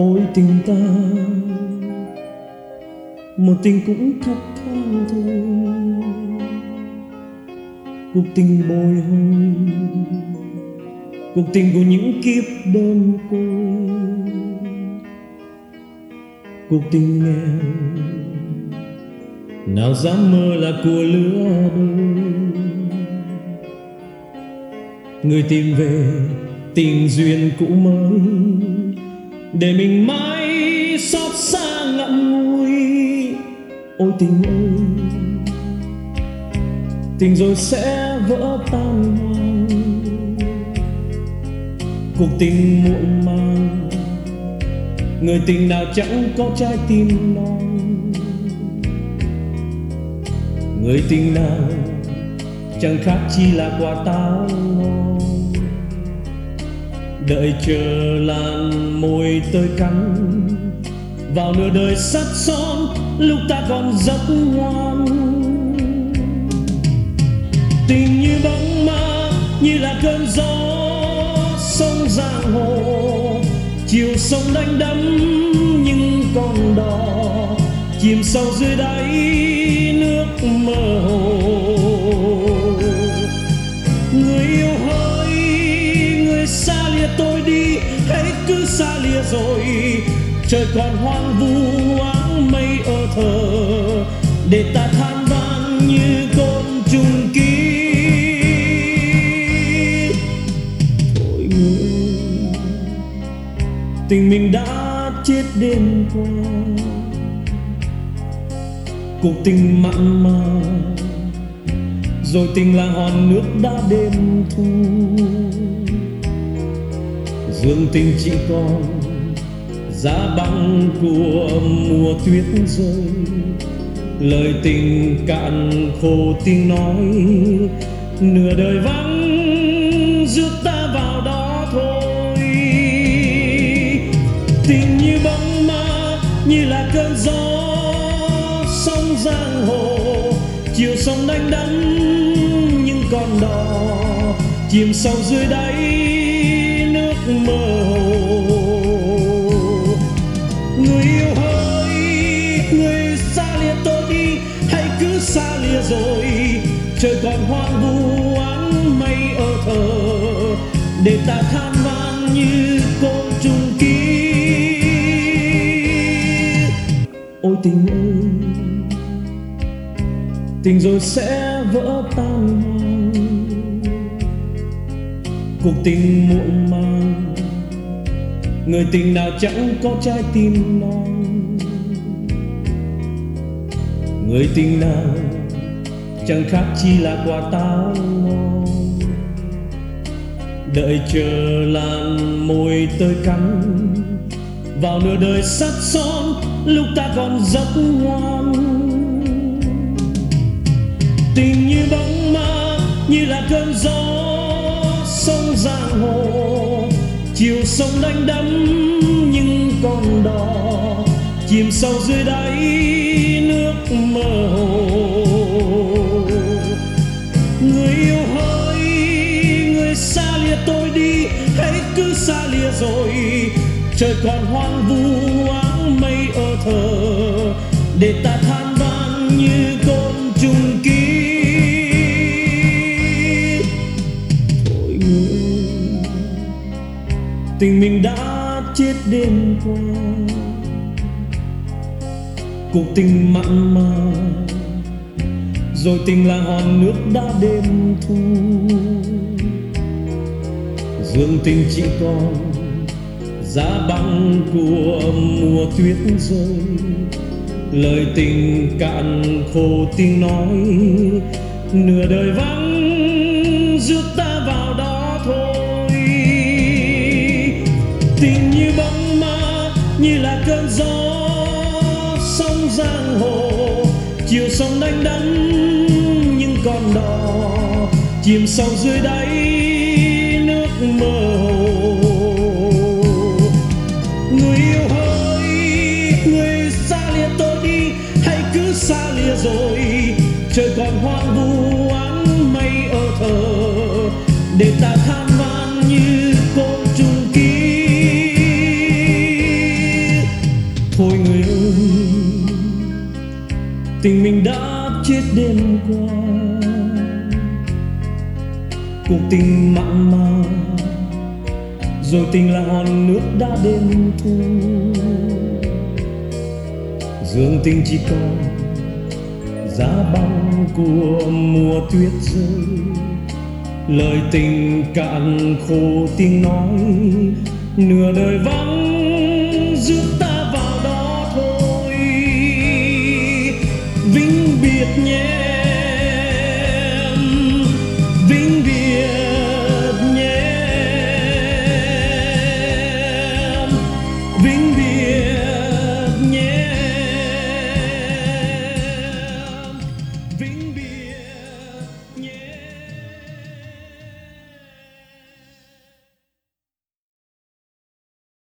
Ôi tình ta, một tình cũng thấp thoáng thôi, cuộc tình bồi hồi, cuộc tình của những kiếp đơn côi, cuộc tình nghèo nào dám mơ là của lứa đôi. Người tìm về tình duyên cũ mới để mình mãi xót xa ngậm ngùi. Ôi tình ơi, tình rồi sẽ vỡ tan hoang, cuộc tình muộn màng, người tình nào chẳng có trái tim non. Người tình nào chẳng khác chi là quả táo ngon, đợi chờ làn môi tơi cắn vào nửa đời sắt son lúc ta còn rất ngoan. Tình như bóng ma, như là cơn gió sông giang hồ, chiều sông đánh đắm nhưng còn đò chìm sâu dưới đáy nước mơ hồ. Người yêu hỡi, người xa lìa tôi đi, hãy cứ xa lìa rồi. Trời còn hoang vu áng mây ở thờ, để ta than van như côn trùng kín. Thôi người ơi, tình mình đã chết đêm qua, cuộc tình mặn mà rồi tình là hòn nước đã đêm thu. Dương tình chỉ còn giá băng của mùa tuyết rơi, lời tình cạn khô tiếng nói, nửa đời vắng rước ta vào đó thôi. Tình như bóng ma, như là cơn gió sông giang hồ, chiều sông đánh đắm nhưng còn đò chìm sâu dưới đáy nước mơ hồ. Người yêu hỡi, người xa lìa tôi đi, hãy cứ xa lìa rồi. Trời còn hoang vu áng mây ở thờ, để ta than van như côn trùng kín. Ôi tình ơi, tình rồi sẽ vỡ tan hoang, cuộc tình muộn màng, người tình nào chẳng có trái tim non. Người tình nào chẳng khác chi là quả táo ngon, đợi chờ làn môi tơi cắn vào nửa đời sắt son lúc ta còn rất ngoan. Tình như bóng ma, như là cơn gió sông giang hồ, chiều sông đánh đắm nhưng còn đò chìm sâu dưới đáy nước mơ hồ. Người yêu hỡi, người xa lìa tôi đi, hãy cứ xa lìa rồi. Trời còn hoang vu áng mây ở thờ, để ta than van như côn trùng kín. Thôi người ơi, tình mình đã chết đêm qua, cuộc tình mặn mà rồi tình là hòn nước đã đêm thu. Dương tình chỉ còn giá băng của mùa tuyết rơi, lời tình cạn khô tiếng nói, nửa đời vắng rước ta vào đó thôi. Tình như bóng ma, như là cơn gió sông giang hồ, chiều sông đánh đắm nhưng còn đò chìm sâu dưới đáy nước mơ hồ. Người yêu hỡi, người xa lìa tôi đi, hãy cứ xa lìa rồi. Trời còn hoang vu áng mây ở thờ, để ta than van như côn trùng kín. tình mình đã chết đêm qua. Cuộc tình mặn mà rồi tình là hòn nước đã đêm thu. Dương tình chỉ còn giá băng của mùa tuyết rơi, lời tình cạn khô tiếng nói, nửa đời vắng rước ta vào đó thôi. Vĩnh biệt nhé em, vĩnh biệt nhé em, vĩnh biệt nhé em, vĩnh biệt.